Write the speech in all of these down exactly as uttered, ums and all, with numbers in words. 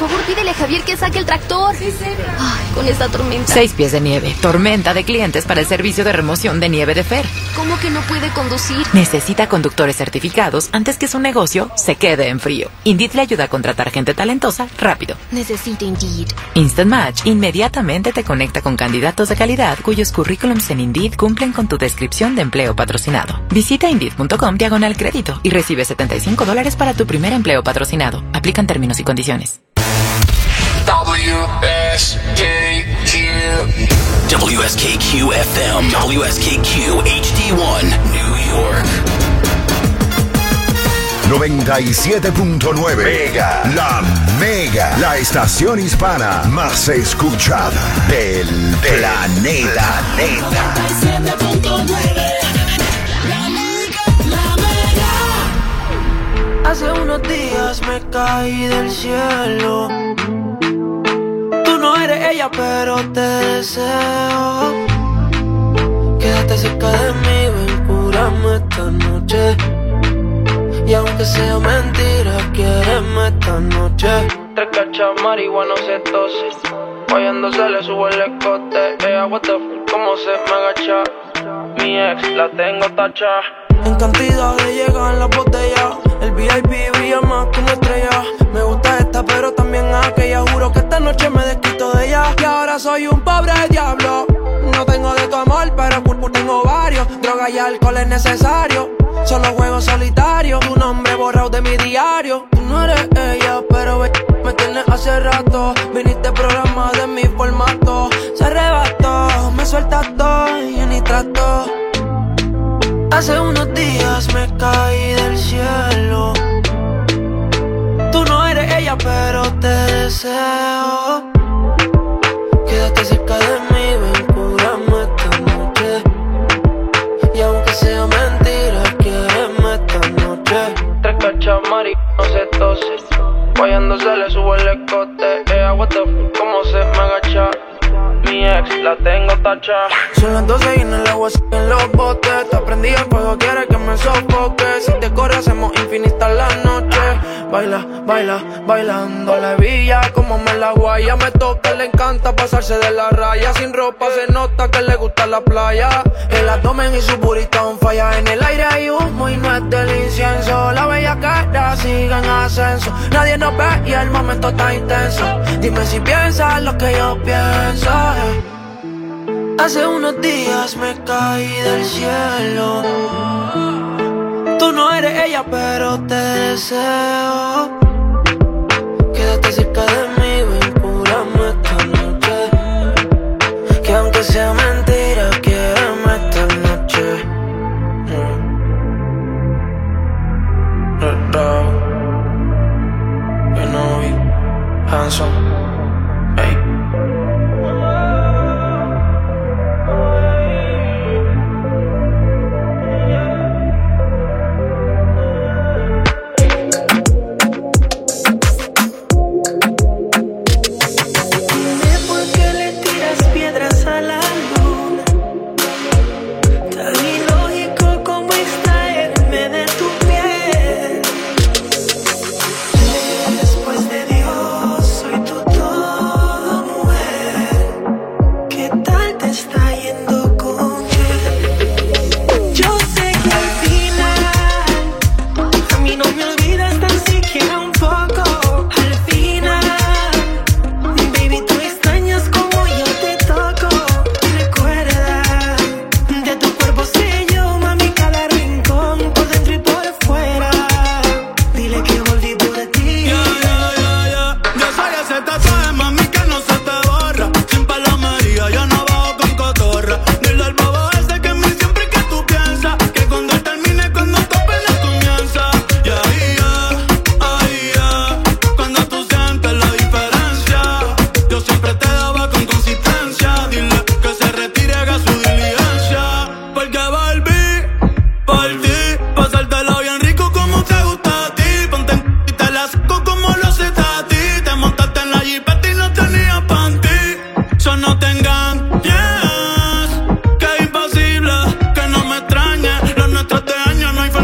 favor, pídele a Javier que saque el tractor. Sí, sí. Ay, con esta tormenta. Seis pies de nieve. Tormenta de clientes para el servicio de remoción de nieve de Fer. ¿Cómo que no puede conducir? Necesita conductores certificados antes que su negocio se quede en frío. Indeed le ayuda a contratar gente talentosa rápido. Necesito Indeed. Instant Match inmediatamente te conecta con candidatos de calidad cuyos currículums en Indeed cumplen con tu descripción de empleo patrocinado. Visita Indeed.com diagonal crédito y recibe setenta y cinco dólares para tu primer empleo patrocinado. Aplican términos y condiciones. W S K Q W S K Q F M W S K Q H D one New York noventa y siete punto nueve Mega, la Mega, la estación hispana más escuchada del planeta. noventa y siete punto nueve La Mega, la Mega. Hace unos días me caí del cielo. Tú no eres ella, pero te deseo. Quédate cerca de mí, ven, cúrame esta noche. Y aunque sea mentira, quiéreme esta noche. Tres cachas, marihuana, se tose. Fallando se le sube el escote. Ella, what the fuck, cómo se me agacha. Mi ex, la tengo tacha. En cantidad de llegan las botellas. El V I P brilla más que una estrella. Me gusta esta, pero también aquella. Juro que esta noche me desquito de ella. Y ahora soy un pobre diablo. No tengo de tu amor, pero tengo varios. Droga y alcohol es necesario. Solo juego solitario. Tu nombre borrado de mi diario. Tú no eres ella, pero me tienes hace rato. Viniste programa de mi formato. Se arrebató, me sueltas todo y yo ni trato. Hace unos días me caí del cielo. Tú no eres ella, pero te deseo. Quédate cerca de mí, ven, cúrame esta noche. Y aunque sea mentira, quiéreme esta noche. Tres cachas, marihuana, se tose. Fallando se le sube el escote. Ella, what the fuck, cómo se me agacha. Mi ex, la tengo tacha. Son las doce y en el agua en los botes. Te prendí el fuego, quieres que me sofoque. Si te corre hacemos infinita la noche. Baila, baila, bailando la villa. Como me la guaya, me toca, le encanta pasarse de la raya. Sin ropa se nota que le gusta la playa. El abdomen y su burita on falla. En el aire hay humo y no es del incienso. La bella cara sigue en ascenso. Nadie nos ve y el momento está intenso. Dime si piensas lo que yo pienso. Hace unos días me caí del cielo. Tú no eres ella, pero te deseo. Quédate cerca de mí, ven, cúrame esta noche. Que aunque sea mentira, quiéreme esta noche. Red Dog, you know we handsome. Hey.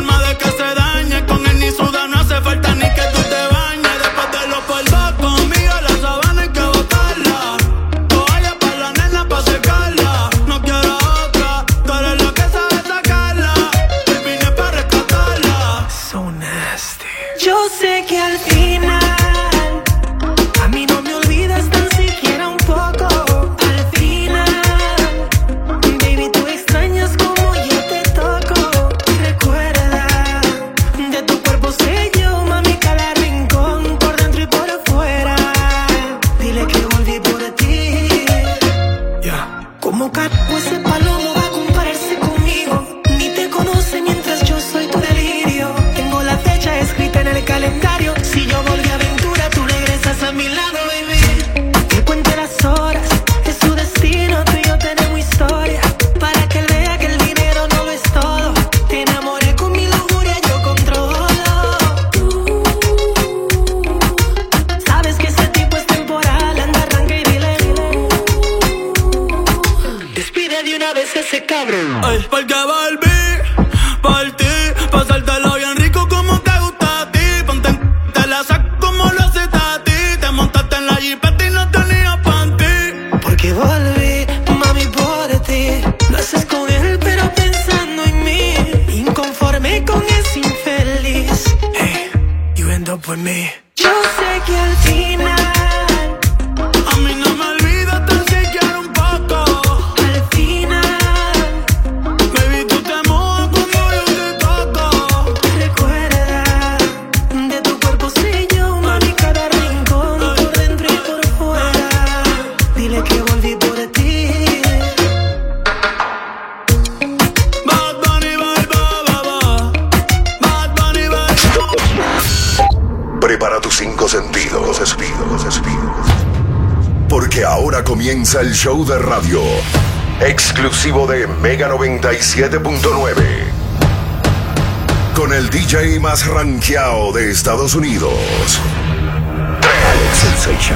Conmigo Ay, porque volví por ti, pasártelo bien rico como te gusta a ti. Ponte en, te la saco como lo haces a ti. Te montaste en la jipeta y no tenías panty. Porque volví, mami, por ti. Lo haces con él, pero pensando en mí. Inconforme con ese infeliz. Hey, you end up with me. Yo sé que al final a mí no me olvidas tan siquiera un poco. Al final, baby, tú te mojas cuando yo te toco. recuerda, de tu cuerpo sé yo, mami, cada rincón, por dentro y por fuera. Dile que volví por ti. Bad Bunny, bad, bad, bad, bad Bunny, bad. Prepara tus cinco sentidos, los sentidos, los sentidos. Porque ahora comienza el show de radio exclusivo de Mega noventa y siete punto nueve. Con el D J más rankeado de Estados Unidos, Alex Sensation.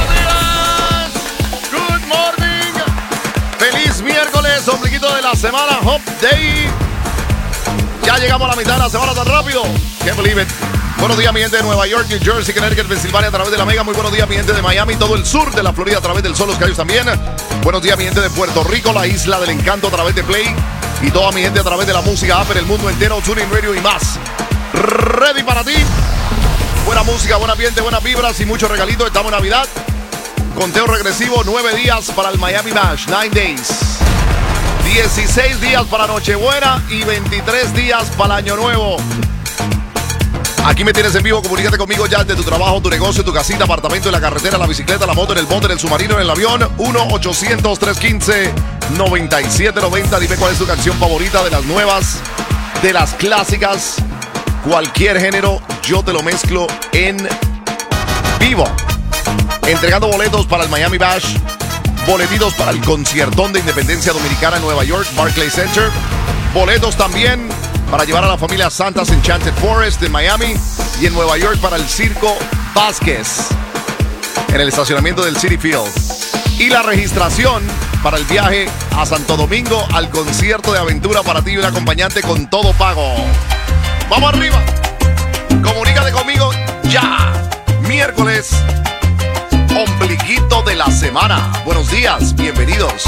Good morning. Feliz miércoles, ombliguito de la semana, Hop Day. Ya llegamos a la mitad de la semana tan rápido. Can't believe it. Buenos días, mi gente de Nueva York, New Jersey, Connecticut, Pensilvania, a través de la Mega. Muy buenos días, mi gente de Miami, todo el sur de la Florida, a través del Sol, Los Cayos también. Buenos días, mi gente de Puerto Rico, la isla del encanto, a través de Play. Y toda mi gente a través de la música app en el mundo entero, TuneIn Radio y más. Ready para ti. Buena música, buen ambiente, buenas vibras y muchos regalitos. Estamos en Navidad. Conteo regresivo, nueve días para el Miami Bash, nine days. dieciséis días para Nochebuena y veintitrés días para el Año Nuevo. Aquí me tienes en vivo, comunícate conmigo ya desde tu trabajo, tu negocio, tu casita, apartamento, en la carretera, la bicicleta, la moto, en el bote, en el submarino, en el avión. uno ochocientos, trescientos quince, noventa y siete noventa. Dime cuál es tu canción favorita de las nuevas, de las clásicas. Cualquier género, yo te lo mezclo en vivo. Entregando boletos para el Miami Bash, boletitos para el conciertón de Independencia Dominicana en Nueva York, Barclays Center. Boletos también para llevar a la familia Santa's Enchanted Forest en Miami y en Nueva York para el Circo Vázquez en el estacionamiento del Citi Field. Y la registración para el viaje a Santo Domingo al concierto de aventura para ti y un acompañante con todo pago. ¡Vamos arriba! Comunícate conmigo ya. Miércoles, ombliguito de la semana. Buenos días, bienvenidos.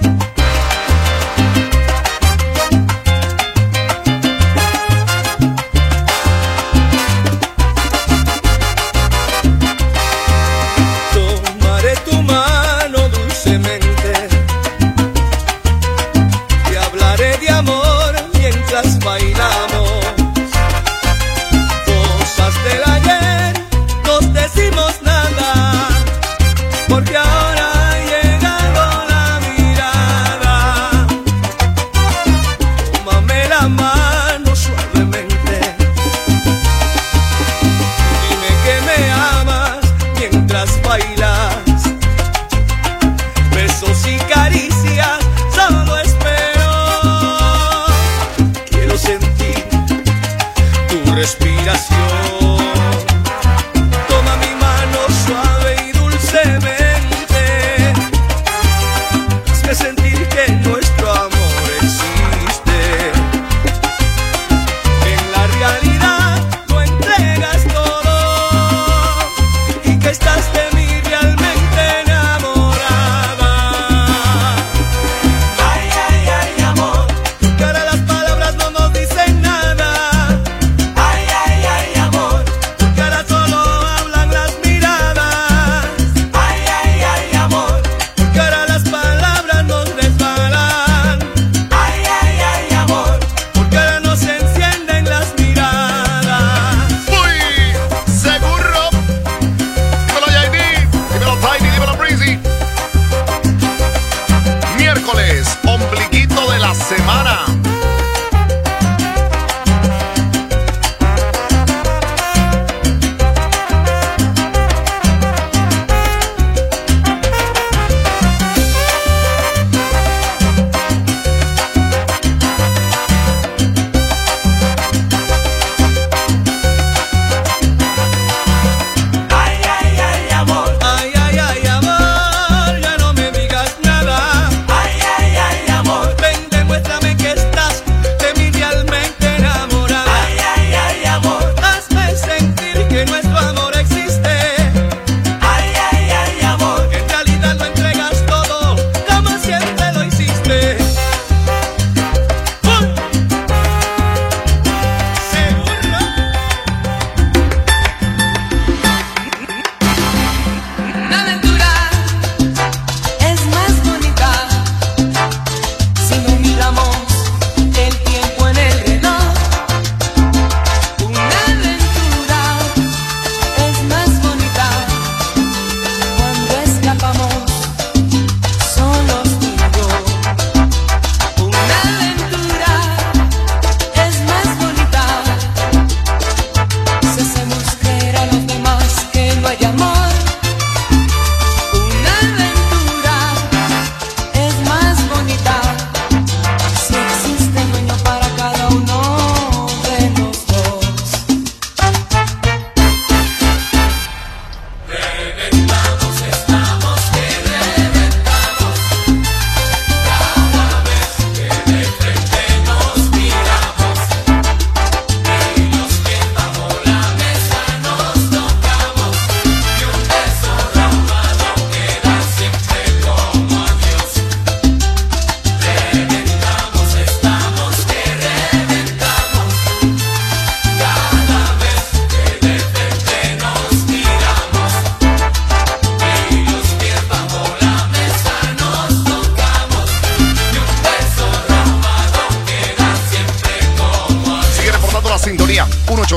Tomaré tu mano dulcemente, te hablaré de amor mientras bailamos. Cosas del ayer, nos decimos nada, porque ahora ha llegado la mirada. Tómame la mano suavemente, dime que me amas mientras bailas. Besos y caricias solo espero. Quiero sentir tu respiración. Toma mi mano suave y dulcemente, hazme sentir que nuestro amor existe. En la realidad lo entregas todo y que estás de mí realmente enamorada. Ay, ay, ay, amor, que ahora las palabras no nos dicen nada. Ay, ay, ay, amor, que ahora solo hablan las miradas. Ay, ay, ay, amor, que ahora las palabras nos resbalan. Ay, ay, ay, amor, porque ahora nos encienden las miradas. Muy seguro. Dímelo, J D.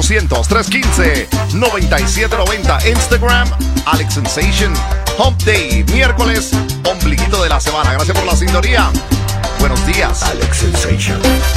ochocientos, trescientos quince, noventa y siete noventa. Instagram, Alex Sensation. Hump Day, miércoles, ombliguito de la semana. Gracias por la sintonía. Buenos días, Alex Sensation.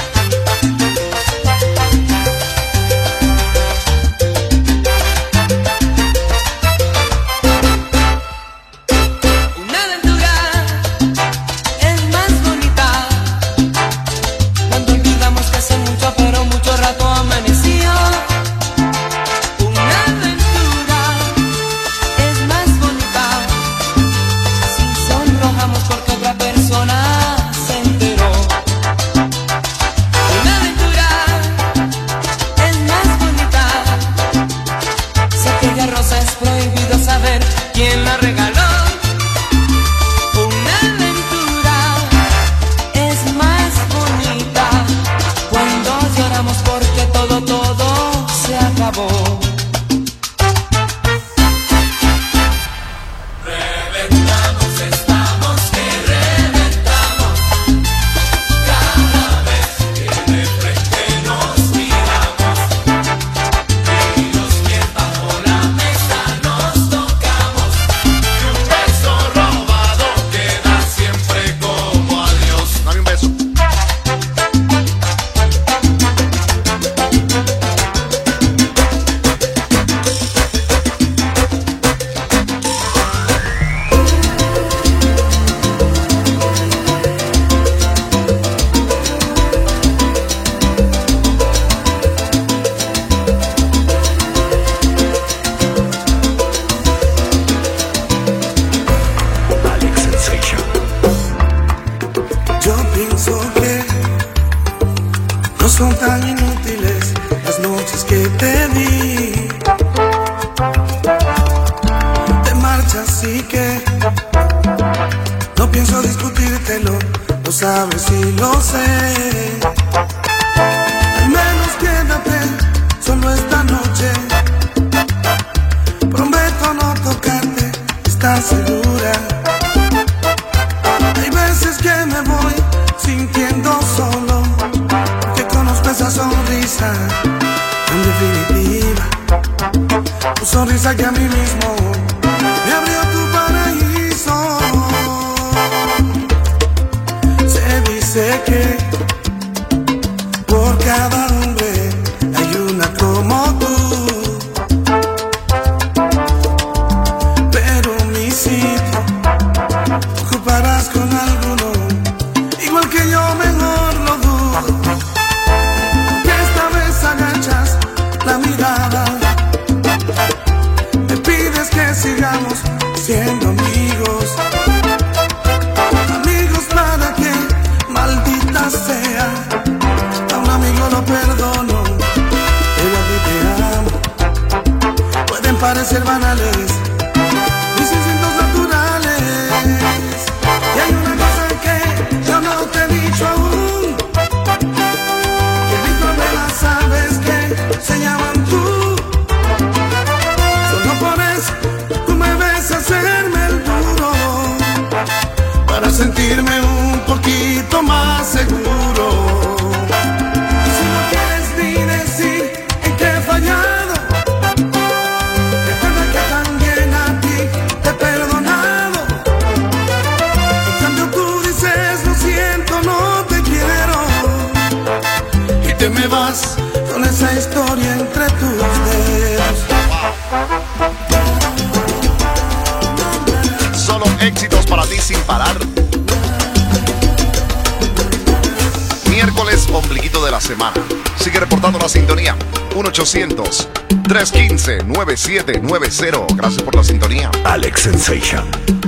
ochocientos, trescientos quince, noventa y siete noventa. Gracias por la sintonía. Alex Sensation.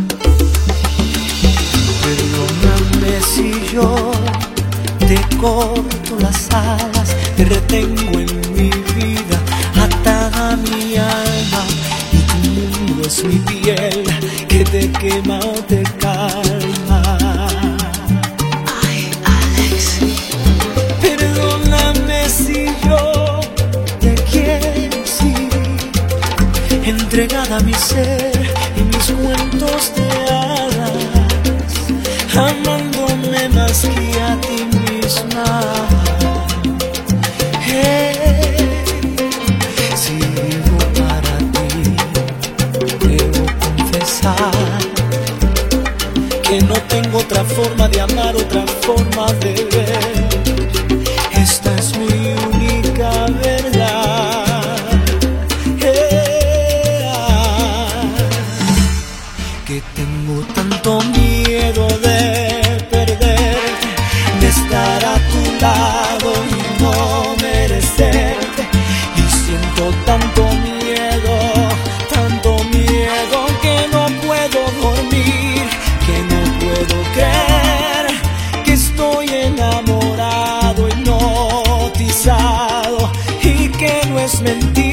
Perdóname si yo te corto las alas, te retengo en mi vida, atada a mi alma, y tu mundo es mi piel que te quema o te calma. Ay, Alex. Perdóname si yo te quiero, sí, entregada a mi ser y mis cuentos de hadas, amándome más que a ti misma. Hey, confesar que no tengo otra forma de amar, otra forma de ver. Esta es mi única verdad. Yeah. Que tengo tanto miedo de perderte, de estar a tu lado y no merecerte. Y siento tanto miedo, tanto miedo que no puedo dormir, que no puedo creer que estoy enamorado, hipnotizado y que no es mentira.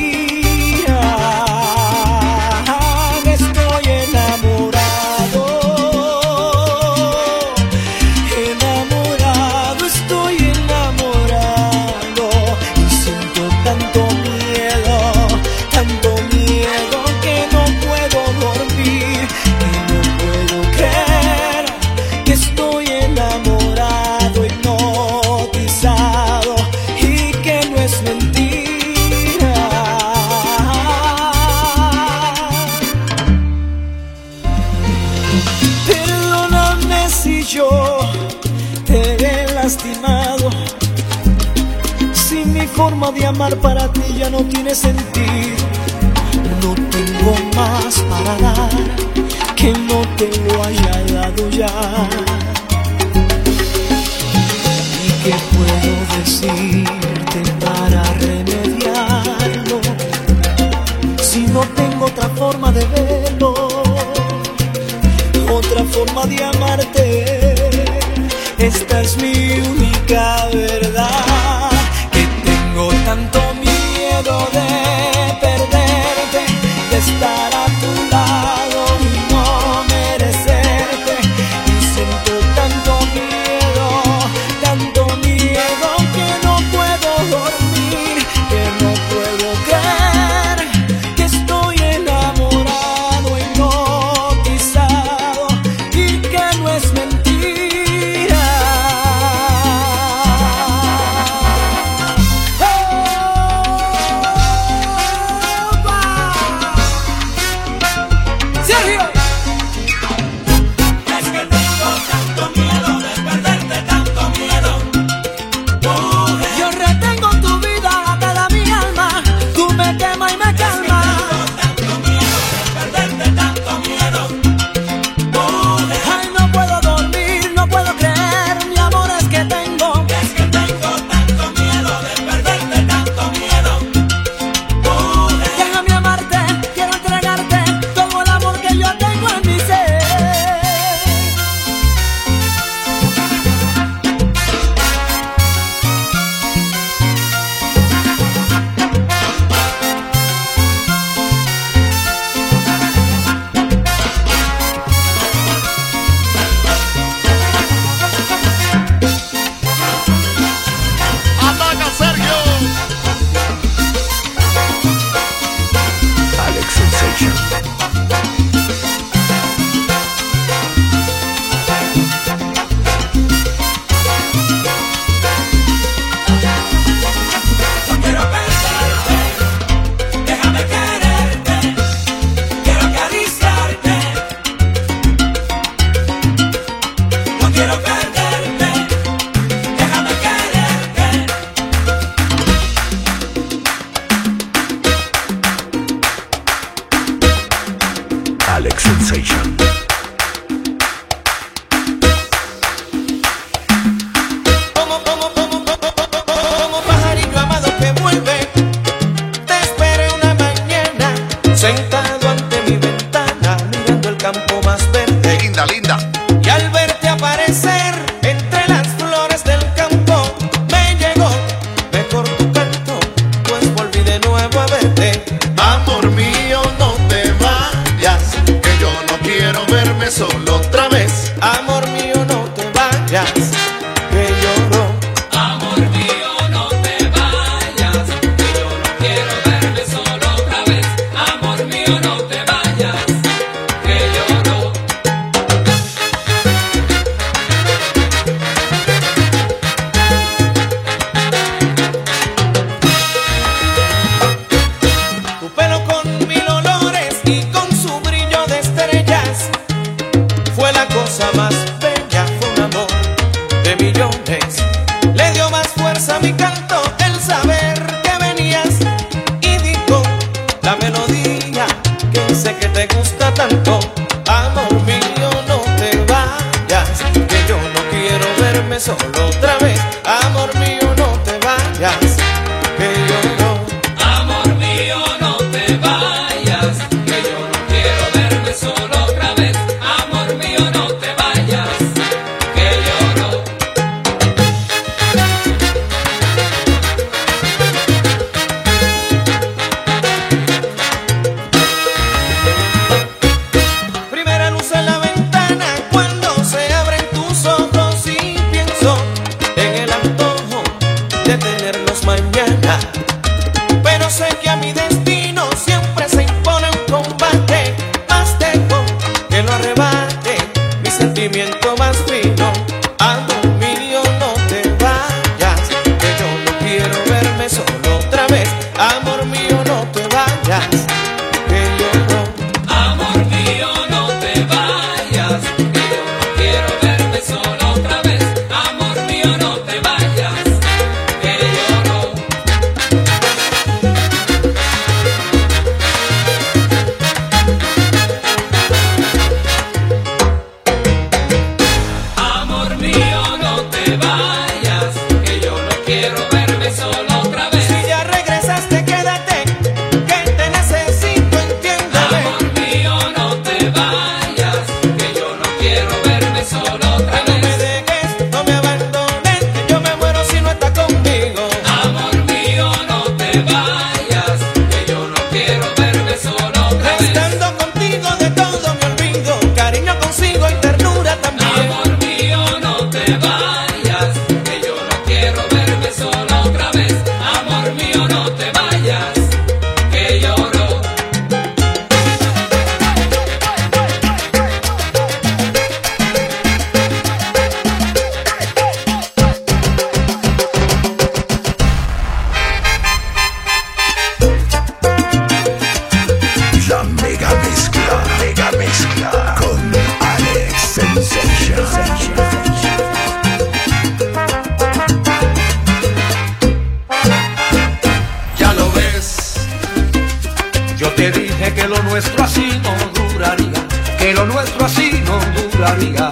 Estoy enamorado, enamorado, estoy enamorado y siento tanto miedo, tanto miedo que no puedo dormir, que no puedo creer que estoy enamorado, hipnotizado y que no es mentira. Perdóname si yo te he lastimado, si mi forma de amar para ti ya no tiene sentido. No tengo más para dar que no te lo haya dado ya. ¿Y qué puedo decirte para remediarlo si no tengo otra forma de verlo, otra forma de amarte? Esta es mi única verdad. Que tengo tanto miedo de perderte, de estar a tu lado y no merecerte. Y siento tanto miedo, tanto miedo que no puedo dormir, que no puedo creer que estoy enamorado, hipnotizado y que no es mentira. Sergio. Es que tengo tanto miedo de perderte, tanto miedo. Mujer, Yo retengo tu vida, atada a mi alma, tú me quemas y me calmas. tanto miedo de perderte, tanto miedo. Mujer, Ay, no puedo dormir, no puedo creer, mi amor es que tengo. es que tengo tanto miedo de perderte, tanto miedo. Mujer, Déjame amarte, quiero entregarte todo el amor que yo tengo en mi ser. ¡Ataca, Sergio! Alex Sensation. no quiero pensarte, déjame quererte, quiero acariciarte. No quiero perderte, déjame quererte. Alex Sensation. Como, como, como, como, como pajarillo amado que vuelve, te esperé una mañana, sentado ante mi ventana, mirando el campo más verde. Linda, linda. Y al verte aparecer entre las flores del campo, me llegó mejor tu canto, pues volví de nuevo a verte. Amor mío, no te vayas, que yo no quiero ver que te gusta tanto. Amor mío, no te vayas, que yo no quiero verme solo otra vez. Amor mío, no te vayas, que yo no. Amor mío, no te vayas, que yo no quiero verme solo otra vez. Amor mío, no te vayas, que yo no. Primera luz en la ventana cuando se abren tus ojos y pienso en el antojo de tenerlos mañana. Pero sé que a mi destino siempre se impone un combate. Más dejo que lo arrebate mi sentimiento más fino. Amor mío, no te vayas, que yo no quiero verme solo otra vez. Amor mío, no te vayas, que yo no. Amor mío, no te vayas, que yo no quiero verme solo otra vez. Amor mío, no te vayas, que yo no. Amor mío, no te vayas, que yo no quiero verme solo otra vez. Si ya regresaste, quédate, que te necesito, entiéndeme. Amor mío, no te vayas, que yo no quiero verme solo otra No me vez. dejes, no me abandones, que yo me muero si no estás conmigo. Amor mío, no te vayas, que yo no quiero verme solo otra vez. Estando contigo de todo me olvido, cariño consigo y ternura también. Amor mío, no te vayas, que yo no quiero verme solo otra vez. Amor mío, no te vayas, que lloro. La mega mezcla, mega mezcla con Alex Sensation. Ya lo ves, yo te dije que lo nuestro así no duraría, que lo nuestro así no duraría.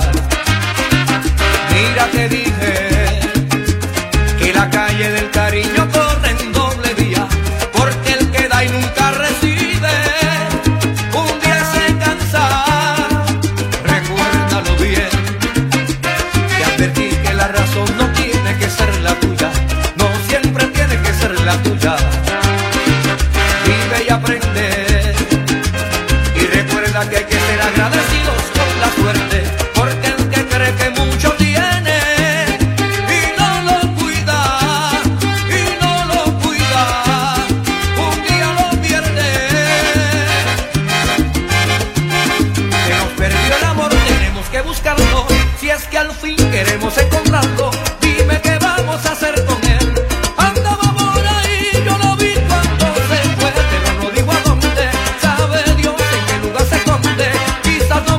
Mira, te dije que la calle del cariño corre en doble vía, porque el que da y nunca recibe, un día se cansa. Recuérdalo bien, te advertí que la razón no tiene que ser la tuya, no siempre tiene que ser la tuya. Vive y aprende, y recuerda que hay que ser agradecidos con la suerte, porque el que cree que mucho tiene y no lo cuida, y no lo cuida, un día lo pierde. Que nos perdió el amor, tenemos que buscarlo, si es que al fin queremos encontrarlo. Dime qué vamos a hacer con él. Andaba por ahí, yo lo vi cuando se fue, pero no digo a dónde. Sabe Dios en qué lugar se esconde. Quizás no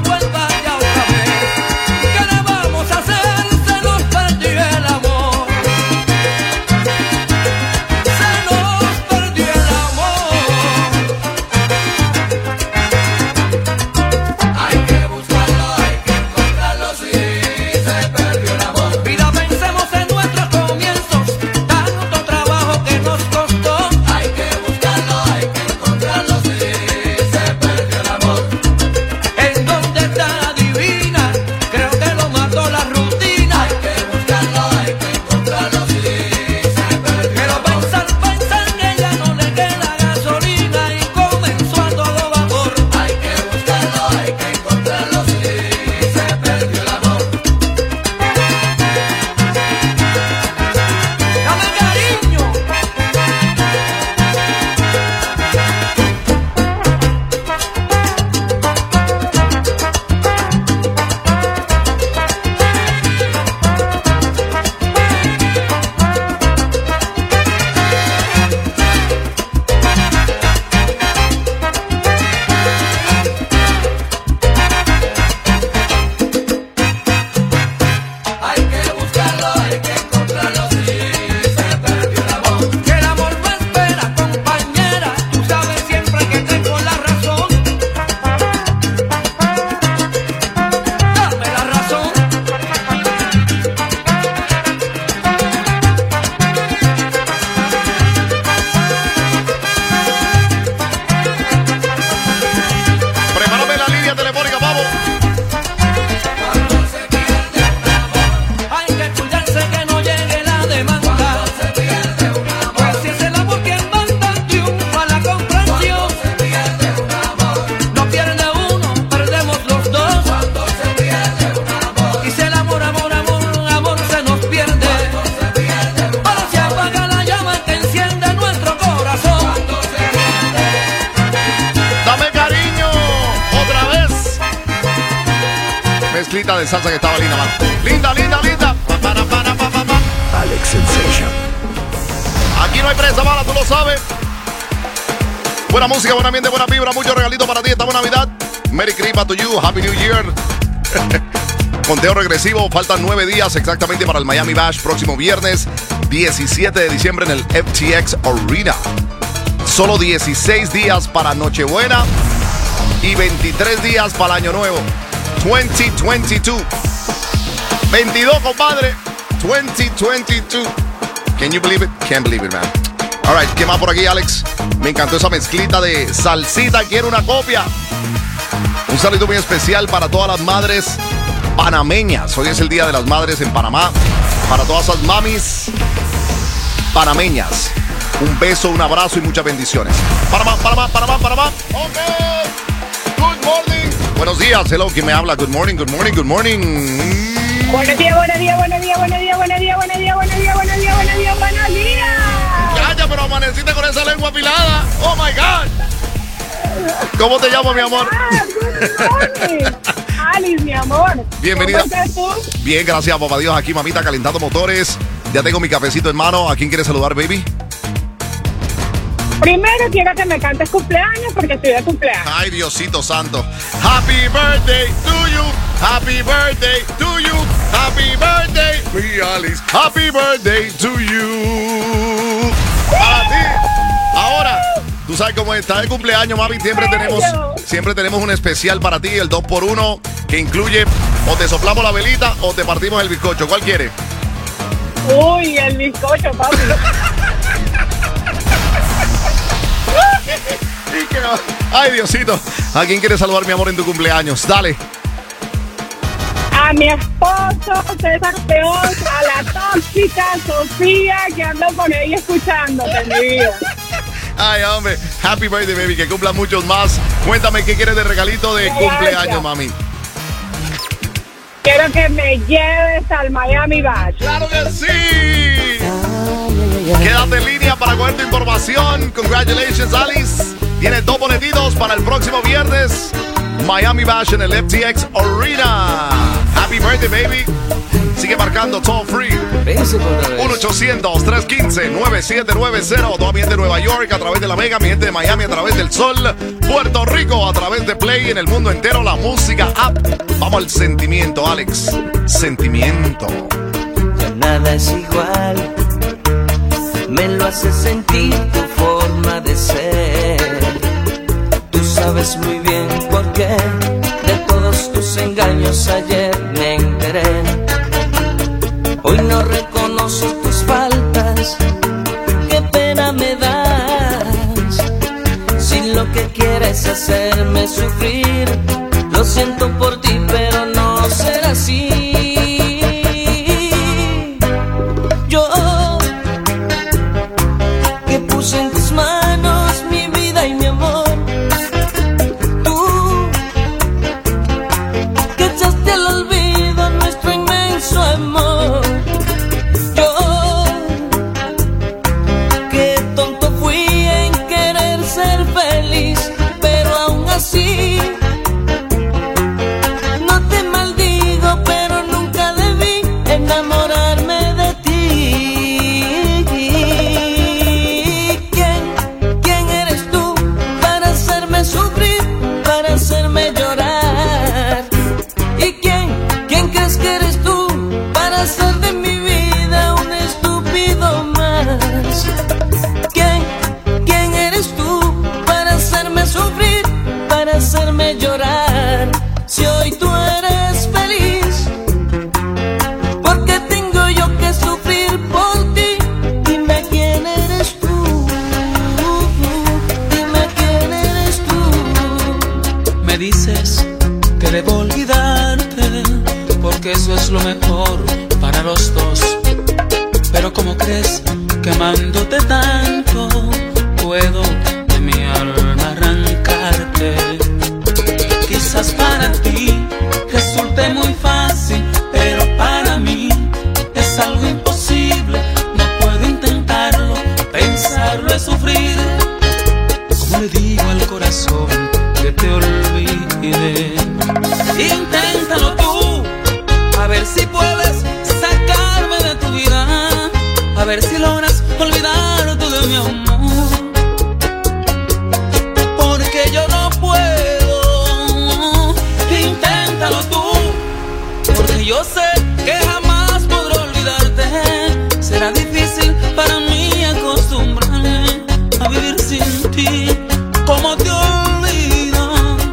mezclita de salsa que estaba linda, man. Linda, linda, linda. Pa, para, para, pa, pa, pa. Alex Sensation. Aquí no hay presa, mala, tú lo sabes. Buena música, buen ambiente, buena vibra, mucho regalito para ti esta buena Navidad. Merry Christmas to you, Happy New Year. Conteo regresivo, faltan nueve días exactamente para el Miami Bash, próximo viernes diecisiete de diciembre en el F T X Arena. Solo dieciséis días para Nochebuena y veintitrés días para el Año Nuevo. veinte veintidós. veintidós, compadre. veinte veintidós. Can you believe it? Can't believe it, man. All right, ¿qué más por aquí, Alex? Me encantó esa mezclita de salsita. Quiero una copia. Un saludo muy especial para todas las madres panameñas. Hoy es el Día de las Madres en Panamá. Para todas esas mamis panameñas. Un beso, un abrazo y muchas bendiciones. Panamá, Panamá, Panamá, Panamá. Ok. Good morning. Buenos días. Hello, ¿quién me habla? Good morning, good morning, good morning. Buenos días, buenos días, buenos días, buenos días, buenos días, buenos días, buenos días, buenos días, buenos días, buenos días. Ya, ya, pero amaneciste con esa lengua afilada. Oh my God. ¿Cómo te llamo, mi amor? Alice, mi amor. Bienvenida. ¿Cómo estás tú? Bien, gracias, papá Dios. Aquí, mamita, calentando motores. Ya tengo mi cafecito en mano. ¿A quién quieres saludar, baby? Primero quiero que me cantes cumpleaños porque estoy de cumpleaños. Ay, Diosito santo. Happy birthday to you. Happy birthday to you. Happy birthday, mi Alice. Happy birthday to you. Para ti. Ahora, tú sabes cómo está el cumpleaños, mami. Siempre tenemos, siempre tenemos un especial para ti, el dos por uno, que incluye o te soplamos la velita o te partimos el bizcocho. ¿Cuál quieres? Uy, el bizcocho, papi. Ay, Diosito. ¿A quién quieres saludar, mi amor, en tu cumpleaños? Dale. A mi esposo, César Peón, a la tóxica Sofía, que ando con ella escuchándote, mi vida. Ay, hombre. Happy birthday, baby. Que cumpla muchos más. Cuéntame qué quieres de regalito de Gracias. cumpleaños, mami. Quiero que me lleves al Miami Bash. ¡Claro que sí! Quédate en línea para coger tu información. Congratulations, Alice. Tienes dos boletitos para el próximo viernes. Miami Bash en el F T X Arena. Happy birthday, baby. Sigue marcando toll free. uno ochocientos, tres uno cinco, nueve siete nueve cero. Toda mi gente de Nueva York a través de la Mega. Mi gente de Miami a través del Sol. Puerto Rico a través de Play. En el mundo entero la música app. Vamos al sentimiento, Alex. Sentimiento. Ya nada es igual. Me lo hace sentir tu forma de ser. Tú sabes muy bien por qué. De todos tus engaños ayer me enteré. Hoy no reconozco tus faltas. Qué pena me das. Si lo que quieres es hacerme sufrir, lo siento por ti, pero no será así. Yo que puse en tus manos mi vida y mi amor. Tú que echaste al olvido nuestro inmenso amor. Yo qué tonto fui en querer ser feliz, pero aún así no te maldigo, pero nunca debí enamorarme de ti. ¿Quién, quién eres tú para hacerme sufrir, para hacerme llorar? ¿Y quién, quién crees que eres tú para hacer de mi vida un estúpido más? ¿Quién, quién eres tú para hacerme sufrir, para hacerme llorar? Si hoy tú eres feliz, ¿por qué tengo yo que sufrir por ti? Dime quién eres tú, dime quién eres tú. Me dices que debo olvidarte, porque eso es lo mejor para los dos. Pero ¿cómo crees que amándote tanto puedo de mi alma arrancarte? Quizás para ti resulte muy fácil, pero para mí es algo imposible. No puedo intentarlo, pensarlo es sufrir. ¿Cómo le digo al corazón que te olvide? Inténtalo tú. ver si puedes sacarme de tu vida, a ver si logras olvidarte de mi amor, porque yo no puedo. Inténtalo tú, porque yo sé que jamás podré olvidarte. Será difícil para mí acostumbrarme a vivir sin ti. ¿Cómo te olvido?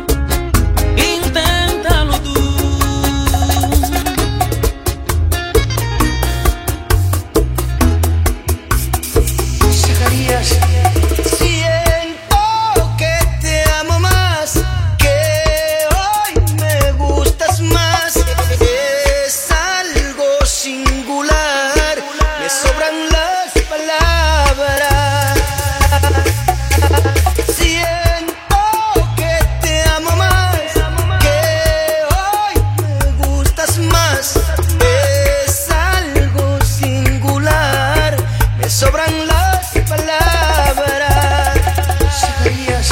Inténtalo tú. Zacarías, siento que te amo más, que hoy me gustas más. Es algo singular, me sobran las palabras. Siento que te amo más, que hoy me gustas más. Es algo singular, me sobran las palabras. Zacarías,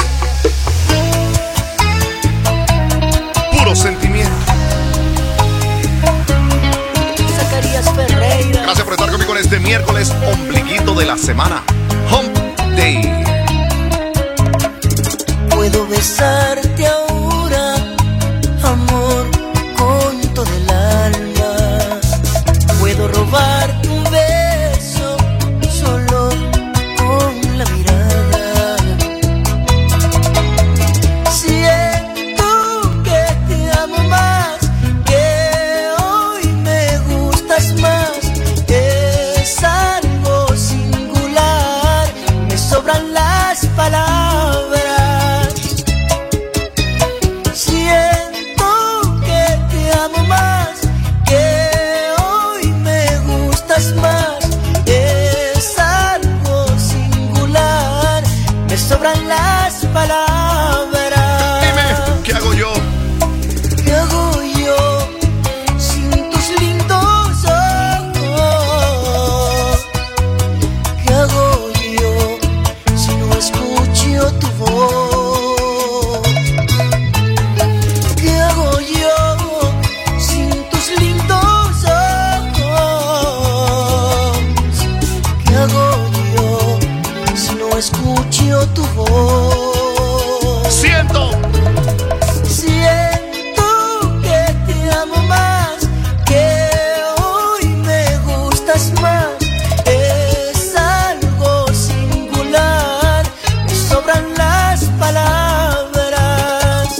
Puro sentimiento. Zacarías Ferreira. Gracias por estar conmigo en este miércoles, ombliguito de la semana, Hump Day. Puedo besarte ahora, amor, con todo el alma. Puedo robarte un beso solo con la mirada. Siento que te amo más, que hoy me gustas más. Es algo singular, me sobran las palabras. Siento que te amo más, que hoy me gustas más. Es algo singular, me sobran las palabras. Dime, ¿qué hago yo? ¿Qué hago yo sin tus lindos ojos? ¿Qué hago yo si no escucho tu voz? ¿Qué hago yo sin tus lindos ojos? ¿Qué hago yo si no escucho tu voz? Siento. Siento que te amo más, que hoy me gustas más. Es algo singular, me sobran las palabras.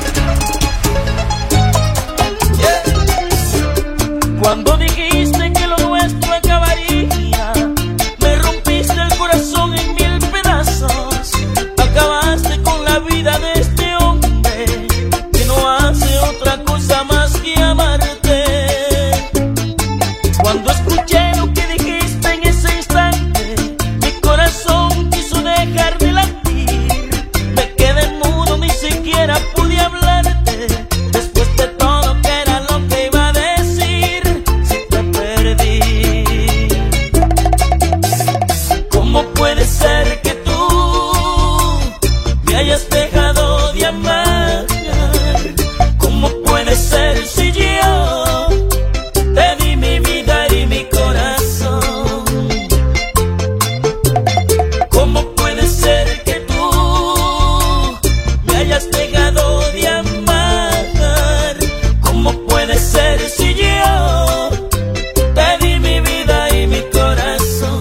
Yeah. Cuando dijiste que lo nuestro acabaría, me rompiste el corazón en mil pedazos. Acabaste con la vida de este hombre que no hace otra cosa más que amarte. Cuando escuché lo que dijiste en ese instante, mi corazón quiso dejar de latir. Me quedé mudo, ni siquiera pude hablarte. Después de todo, ¿qué era lo que iba a decir si te perdí? ¿Cómo puede ser que tú me hayas dejado de amar? ¿Cómo puede ser si yo te di mi vida y mi corazón? ¿Cómo puede ser que tú me hayas dejado de amar? ¿Cómo puede ser si yo te di mi vida y mi corazón?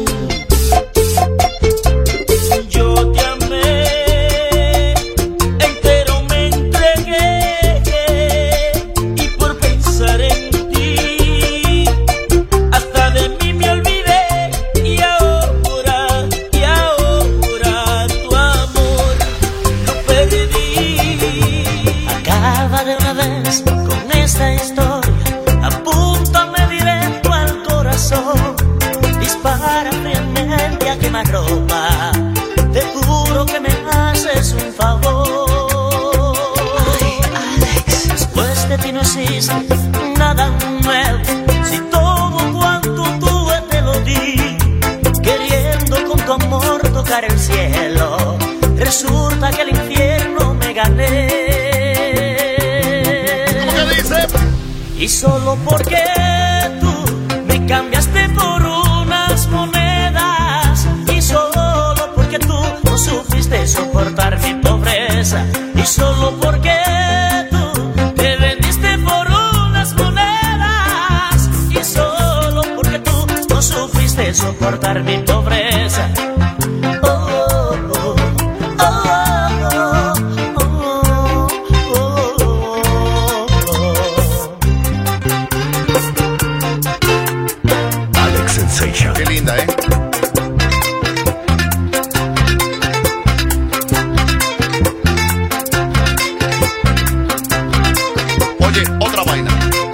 Yo te amé, entero me entregué, y por pensar en ti, hasta de mí me olvidé. Y ahora, y ahora tu amor lo perdí. Acaba de una vez con esta historia, apúntame directo al corazón. Dispara realmente a quemarropa, te juro que me haces un favor. Ay, Alex, después de ti no existe nada nuevo. Si todo cuanto tuve te lo di, queriendo con tu amor tocar el cielo, resulta que el infierno me gané. ¿Cómo que dice? Y Y solo porque tú me cambiaste por unas monedas, y solo porque tú no supiste soportar mi pobreza, y solo porque tú te vendiste por unas monedas, y solo porque tú no supiste soportar mi pobreza. Qué linda, ¿eh? Oye, otra vaina.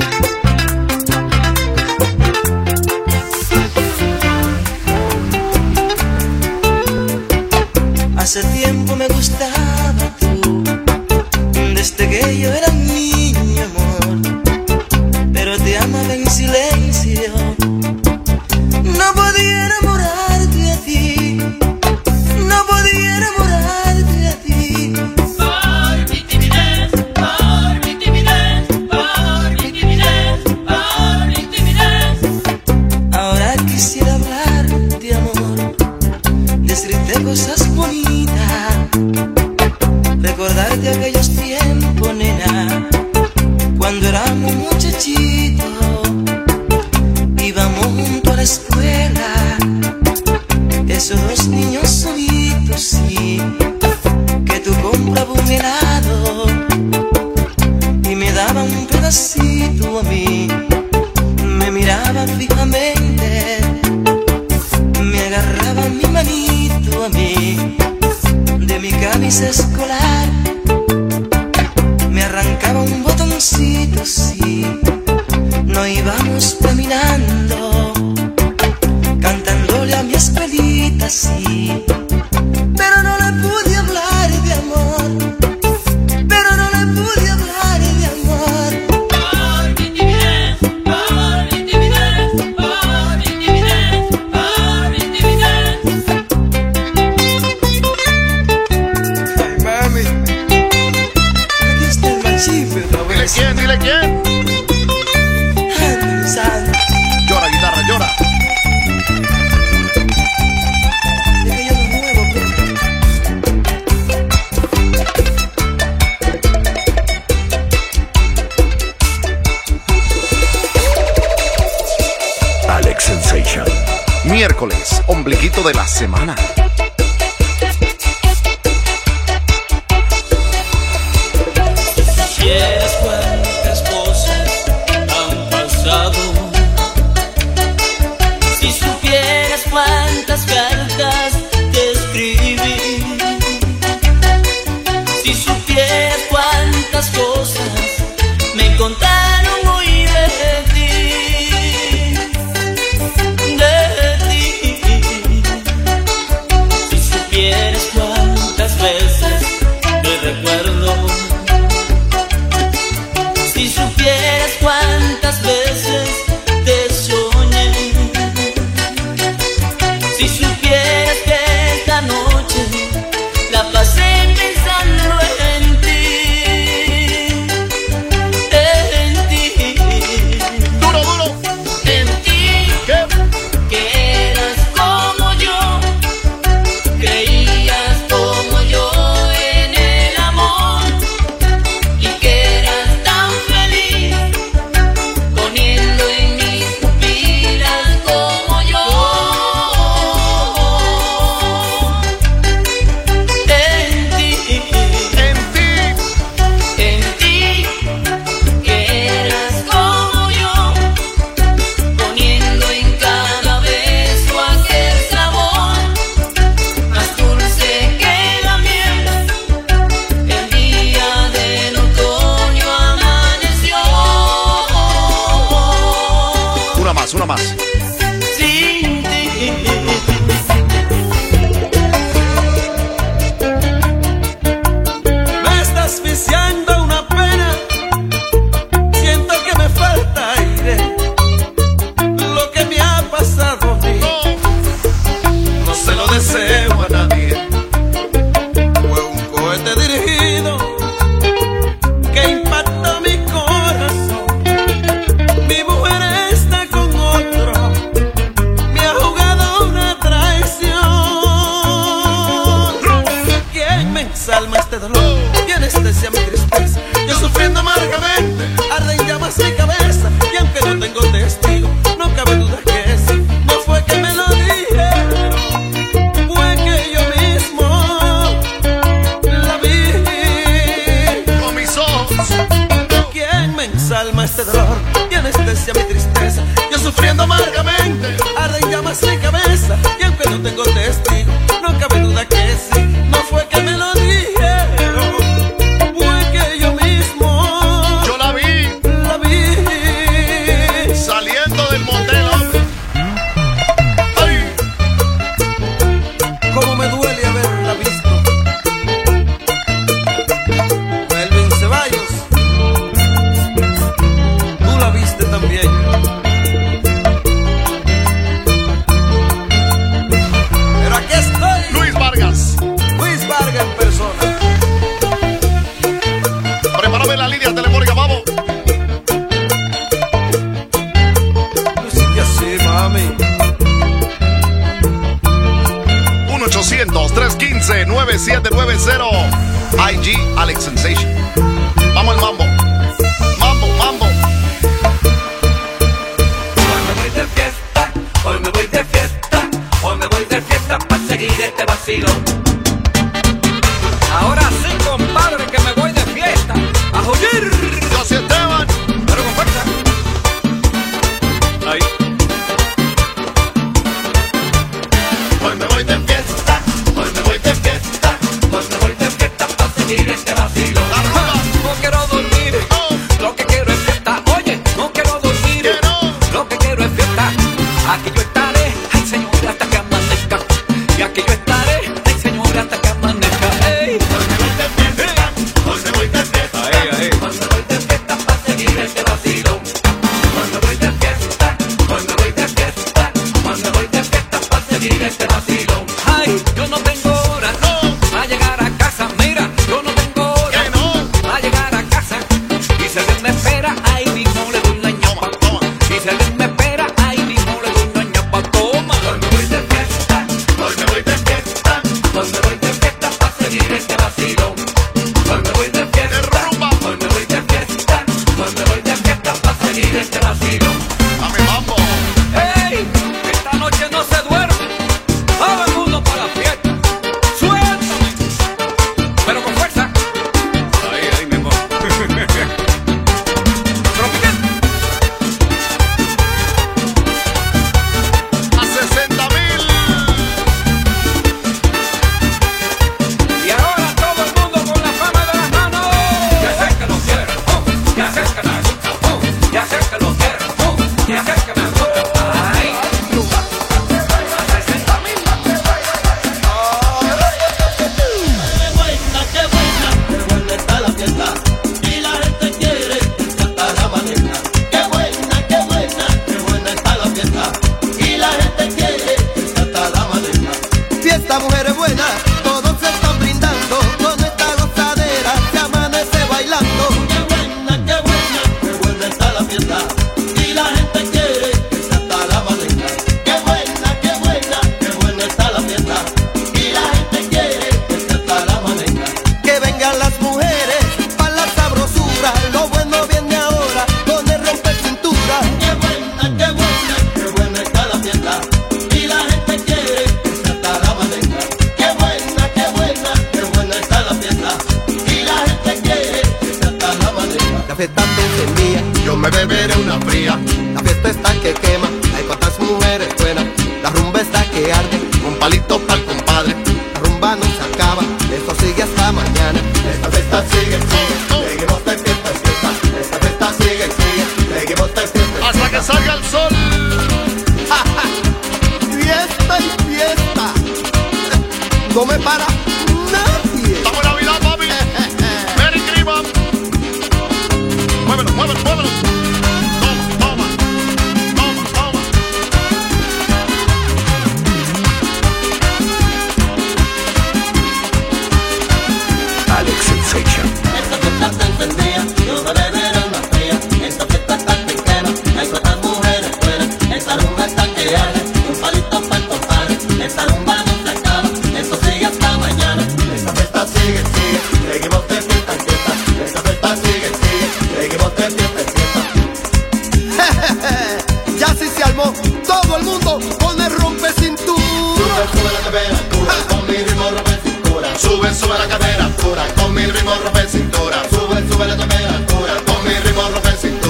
Hace tiempo me gustaba tú, desde que yo era un niño, amor, pero te amaba en silencio. No podía enamorarte a ti, no podía enamorarte a ti. Por mi timidez, por mi timidez, por mi timidez, por mi timidez. Ahora quisiera hablarte, amor, decirte cosas bonitas, recordarte aquellos tiempos, nena, cuando éramos muchachitos. Íbamos junto a la escuela, esos dos niños solitos, sí, que tú comprabas un helado y me daba un pedacito a mí. Me miraba fijamente, me agarraba mi manito a mí de mi camisa escolar, me arrancaba un botoncito, sí. No íbamos caminando, cantándole a mi escuelita, sí. Pero no le pude hablar de amor, pero no le pude hablar de amor. Por mi timidez, por mi timidez, por mi timidez, por mi timidez. Ay, mami, aquí está el machife otra vez. Dile quién, dile quién. Llora, guitarra, llora. Es que yo no muevo, Alex Sensation. Miércoles, ombliguito de la semana. Quieres cuántas cosas han pasado, si supieras cuántas cartas te escribí, si supieras cuántas cosas me contaron hoy de ti, de ti, si supieras cuántas veces te recuerdo, si supieras cuántas veces te soñé, si supieras que esta noche la pasé pensando en ti, en ti, duro, duro, en ti, ¿qué? Que eras como yo, creías como yo en el amor, y que eras tan feliz poniendo en mis pupilas como yo. En ti, En ti. en ti, que eras como yo, poniendo en cada beso aquel sabor más dulce que la miel. El día del otoño amaneció. Una más, una más. Sin ti. Me está asfixiando una pena, siento que me falta aire. Lo que me ha pasado a mí, no se lo deseo a nadie. Fue un cohete dirigido que impactó mi corazón. desalma este dolor y anestesia mi tristeza. Yo sufriendo amargamente, arde en llamas mi cabeza. Y aunque no tengo testigo, no cabe duda que sí. No fue que me lo dijeron, fue que yo mismo. Yo la vi, la vi saliendo del motel. Ay, cómo me duele haberla visto. Melvin Ceballos, tú la viste también. Pero aquí estoy, Luis Vargas. Luis Vargas en persona. Prepárame la línea telefónica, vamos. Y así, mami. uno ochocientos, tres uno cinco, nueve siete nueve cero. I G Alex Sensation. Vamos al mambo. Mambo, mambo. Hoy me voy de fiesta, hoy me voy de fiesta, hoy me voy de fiesta para seguir este vacilo. Ahora sí, compadre, que me voy de fiesta a joder. Yo soy Esteban. Pero con fuerza. Ahí. Hoy me voy de fiesta, hoy me voy de fiesta, Hoy me voy de fiesta para seguir este vacilo. No quiero dormir, lo que quiero es fiesta. Oye, no quiero dormir, lo que quiero es fiesta. Aquí yo estaré, ay señor, hasta que amanezca. Y aquí yo estaré, ay señor, hasta que amanezca. Ey. hoy me voy de fiesta, hoy me voy de fiesta. Ahí, ahí. Hoy me voy de fiesta para seguir este vacilo. Hoy me voy de fiesta, hoy me voy de fiesta, hoy me voy de fiesta para seguir este vacilo. Ay, yo no tengo hora, no, a llegar a casa. Mira, yo no tengo hora, Que no. a llegar a casa. Y si alguien me espera, ahí mismo le doy la ñapa. Y si alguien me espera, ahí mismo le doy la ñapa. Toma. Hoy me voy de fiesta, Hoy me voy de fiesta. hoy me voy de fiesta para seguir este vacilo. Hoy me voy de fiesta, hoy me voy de fiesta, hoy me voy de fiesta para seguir este vacilo. Dame mambo. ¡Ey! Esta noche no se duerme. Todo el mundo para la fiesta. ¡Suéltame! Pero con fuerza. Ahí, ahí mismo. Tropical. A sesenta mil. Y ahora todo el mundo con la fama de las manos. Ya sé que lo quiero, uh, ya sé que me gusta, uh, ya sé que lo quiero, uh, ya sé que me gusta. Ay, a sesenta mil. Qué buena, qué buena, qué buena está la fiesta. Y la gente quiere que hasta la mañana. Qué buena, qué buena, qué buena está la fiesta. Y la gente quiere que hasta la mañana. Fiesta, mujeres buenas, todos se están brindando. Con esta gozadera se amanece bailando. Qué buena, qué buena, qué buena está la fiesta. Y la gente quiere que hasta la mañana. Qué buena, qué buena, qué buena está la fiesta. Y la gente quiere que hasta la mañana. Que vengan las mujeres para la sabrosura. Lo bueno viene ahora con el romper cintura. Qué buena, qué buena, qué buena está la fiesta. Y la gente quiere que hasta la mañana. Qué buena, qué buena, qué buena está la fiesta. Y la gente quiere que hasta la mañana. La fiesta te encendía, Yo me beberé una fría. la fiesta está que quema. Hay cuantas mujeres buenas. La rumba está que arde. Un palito pa'l compadre. La rumba no se acaba, esto sigue hasta mañana. Esta fiesta sigue, sigue, seguimos de fiesta en fiesta. Esta fiesta sigue, sigue, seguimos de fiesta en Hasta que salga el sol. fiesta y fiesta. No me para nadie. Estamos en Navidad, papi. Merry Christmas. Muévelo, muévelo, muévelo. Toma, toma, toma, toma. Alex Sensation. Esta fiesta está encendida, yo me beberé una fría. Esta fiesta está que quema, hay cuantas mujeres buenas. Esta rumba está que arde, un palito para el compadre. Esta rumba no se acaba, esto sigue hasta mañana. Esta fiesta sigue, sigue, seguimos de fiesta en fiesta. Esta fiesta sigue, sigue, seguimos de fiesta en fiesta. Ya sí se armó, todo el mundo pone rompe cintura. Sube, sube la temperatura, con mi ritmo rompe cintura. Sube, sube la cadera. Con mi ritmo rompe cintura. Sube, sube la temperatura. Con mi ritmo rompe cintura.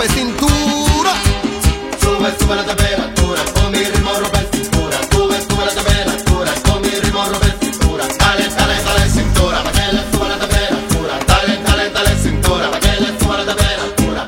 rompe cintura. Sube, sube la temperatura, con mi ritmo rompe cintura. Sube, sube la temperatura, con mi ritmo rompe cintura. Dale, dale, dale cintura, pa' que le suba la temperatura. Dale, dale, dale cintura, pa' que le suba la temperatura.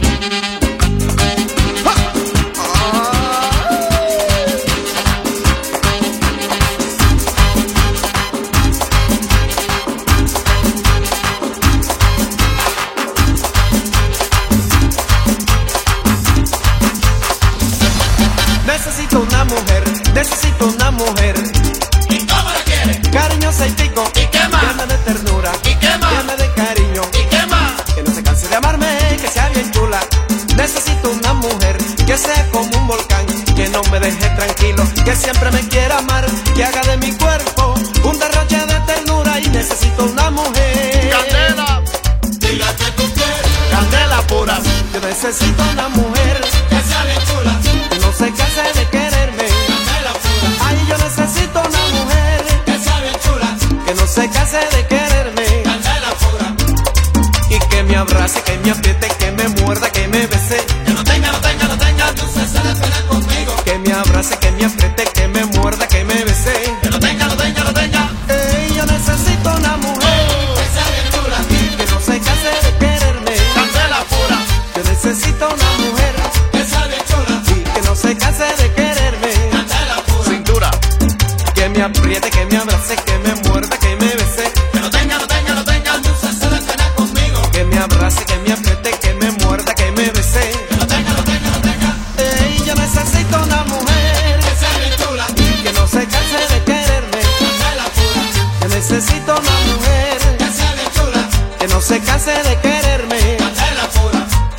Necesito una mujer, necesito una mujer. ¿Y cómo la quieres? Cariñosa y pico. ¿Y qué más? Llena de ternura. ¿Y qué más? Llena de cariño. ¿Y qué más? Que no se canse de amarme, que sea bien chula. Necesito una mujer que sea como un volcán, que no me deje tranquilo, que siempre me quiera amar, que haga de mi cuerpo un derroche de ternura. Y necesito una mujer. Candela. Diga que tú quieres. Candela pura. Yo necesito una mujer Que sea bien chula. que no se canse de quererme. Candela pura. Ay, yo necesito una mujer Que sea bien chula. que no se canse de quererme. Candela pura. Y que me abrace, que me apriete, que me muerda, que me bese. Que no tenga, no tenga, no tenga dulce se de pena conmigo. Que me abrace, que me apriete, que me muerda, que me bese. Que no tenga, no tenga, no tenga. Ey, yo necesito una mujer Que sea bien chula. que no se canse de quererme. Candela pura. Yo necesito una mujer Que sea bien chula. que no se canse de quererme. Candela pura. Cintura. Que me apriete, que me abrace, que me muerda, que me bese. Que no tenga, no tenga, no tenga dulce se de pena conmigo. Que me abrace, que me apriete, que me muerda, que me bese. Que no tenga, no tenga, no tenga. Ey, yo necesito una mujer Que sea bien chula. que no se canse de quererme. Candela pura. Yo necesito una mujer Que sea bien chula. que no se canse de quererme. Candela pura.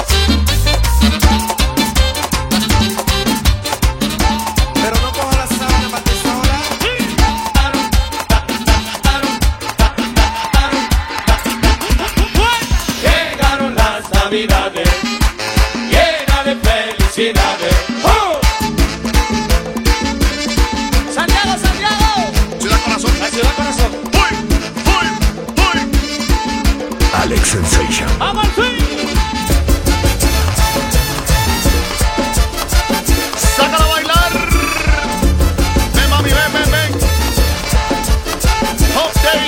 Pero no cojo la sábana para ti sola. Llegaron las navidades, llenas de felicidades. ¡Oh! Santiago, Santiago, Ciudad Corazón. la ciudad corazón. Uy, uy, uy. Alex Sensation. ¡Vamos al fin! Sácala a bailar. Ven, mami, ven, ven, ven. Hot Day.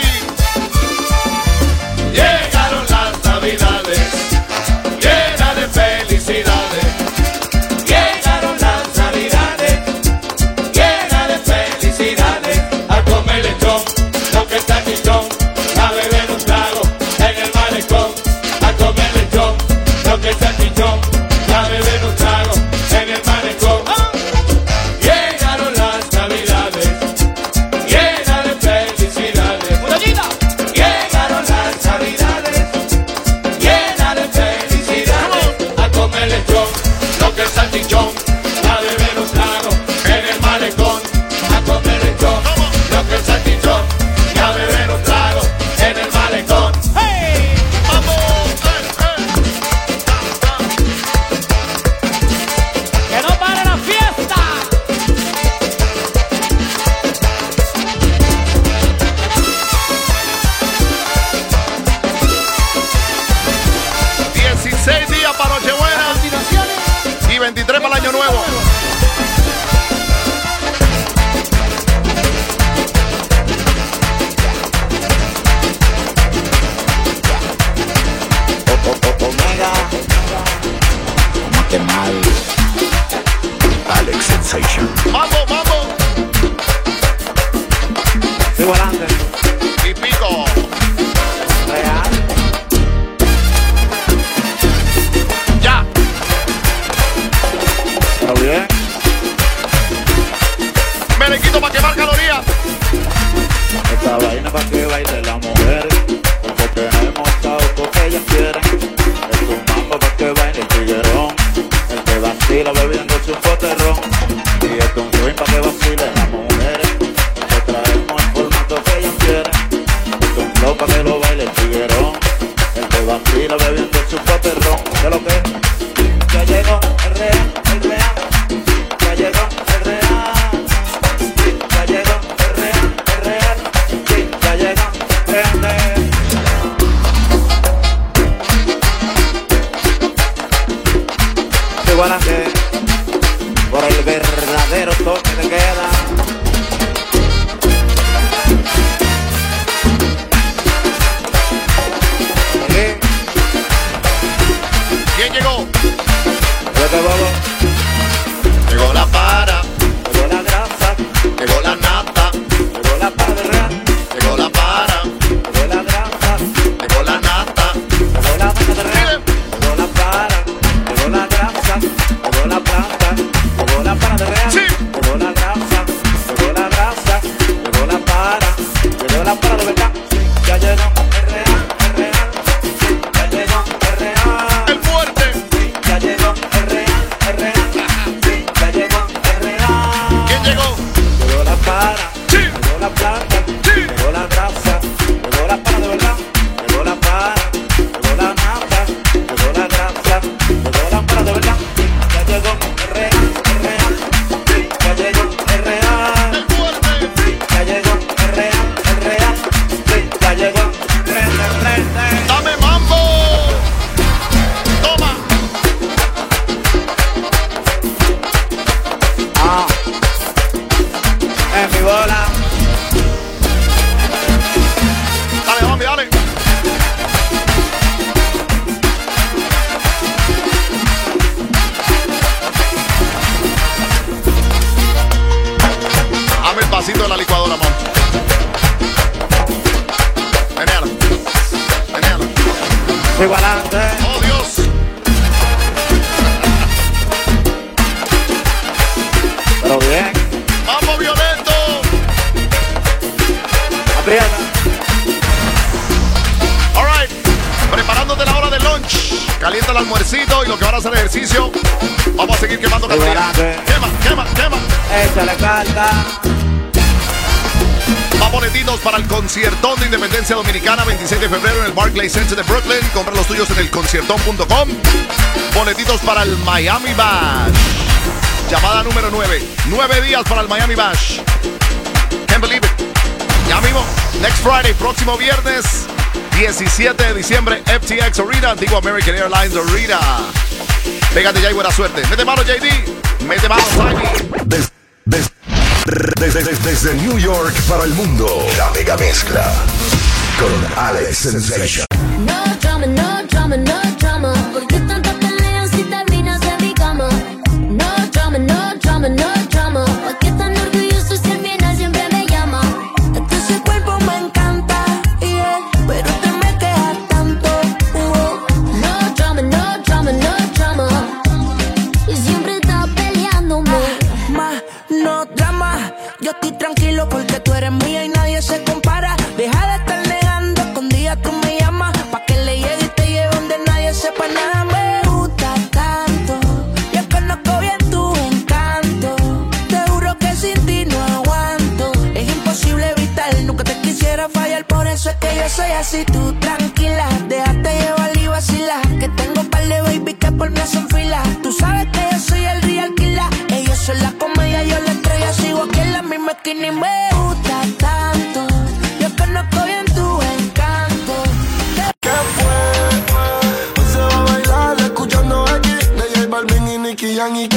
Llegaron las navidades, llenas de felicidades. Llegaron las navidades, llenas de felicidades. A comer lechón, lo que está chichón, a beber un trago en el malecón. A comer lechón, lo que está chichón, a beber un trago en el malecón. Llegaron las navidades, llenas de felicidades. Llegaron las navidades, llenas de felicidades. A comer lechón, lo que es salchichón, a beber un trago en el malecón. A comer lechón, lo que es salchichón, y a beber un trago en el malecón. ¡Hey! ¡Que no pare la fiesta! dieciséis días para Nochebuena y veintitrés para el Año Nuevo. Omega, como que mal. Alex Sensation. Vamos, vamos. Sigo adelante. Y pico. Real. Ya. ¿Está bien? Merenguito para quemar calorías. Esta vaina para que baile la mujer, porque tenemos todo que ellas quieren. Es un mambo para que baile el tiguerón, el que vacila bebiéndose un poterrón. Y es un swing para que vacile las mujeres, que traemos el formato que ellas quieren. Es un flow para que lo baile el tiguerón, el que vacila bebiéndose un poterrón. ¿Qué es lo que? Ya llegó el real, el real. Ya llegó el real. Ya llegó el real, el real. Sí, ya llegó el real. Igualaje, por el verdadero toque de queda. ¿Quién llegó? Vete, bobo. Llegó la para, llegó la grasa, llegó la nata, llegó la para de real, llegó la para, llegó la grasa, llegó la nata, llegó la para de real, llegó la para, llegó la grasa, llegó la planta, llegó la para de real, llegó la grasa, llegó la grasa, llegó la para, llegó la para de verdad, ya llegó el real, el real, ya llegó el real, el fuerte, ya llegó el real, el real, ya llegó el real. ¿Quién llegó? Llegó la para, llegó la planta, llegó la grasa, llegó la para de verdad, llegó la para, llegó la nata, llegó la grasa, llegó la para de verdad, ya llegó el real, el real, ya llegó el real, ya llegó el real, el real, ya llegó el real, el real. ¡Dame mambo! ¡Toma! Ah, en mi bola. Dale, mami, dale. Dame el pasito de la licuadora, mamá. Venéala. Venéala. Sigo adelante. ¡Oh, Dios! Pero bien. ¡Mambo violento! Aprieta. All right. Preparándote la hora del lunch. Calienta el almuercito y lo que van a hacer ejercicio. Vamos a seguir quemando calorías. Quema, quema, quema. Échale carta. Más boletitos para el conciertón de Independencia Dominicana, veintiséis de febrero en el Barclays Center de Brooklyn. Compra los tuyos en el conciertón punto com. Boletitos para el Miami Bash. Llamada número nueve. Nueve días para el Miami Bash. Can't believe it. Ya mismo. Next Friday, próximo viernes, diecisiete de diciembre, F T X Arena, antiguo American Airlines Arena. Pégate ya y buena suerte. Mete mano, J D. Mete mano, Simon. Des- des- Desde, desde, desde New York para el mundo, la mega mezcla con Alex Sensation. No drama, no drama, no drama. ¿Por qué tanta pelea si terminas en mi cama? No drama, no drama, no drama. ¿Por qué tan orgulloso si al final siempre me llama? Ese cuerpo me encanta, yeah, pero te me quejas tanto. Uh, no drama, no drama, no drama. Y siempre estás peleándome. Ma, no drama. Yo estoy tranquilo porque tú eres mía y nadie se compara. Deja de estar negando, escondida tú me llamas. Pa' que le llegue y te lleve donde nadie sepa nada. Me gusta tanto, yo conozco bien tu encanto. Te juro que sin ti no aguanto. Es imposible evitar, nunca te quisiera fallar. Por eso es que yo soy así, tú tranquila. Déjate llevar y vacila. Que tengo un par de baby que por mí hacen fila. Tú sabes que yo soy el real killer. Ellos son la comedia, yo la estrella. Sigo aquí en la misma esquina y me gusta tanto. Yo conozco bien tu encanto. ¿Qué fue? Hoy se va a bailar escuchando aquí de J Balvin y Nicky Jam y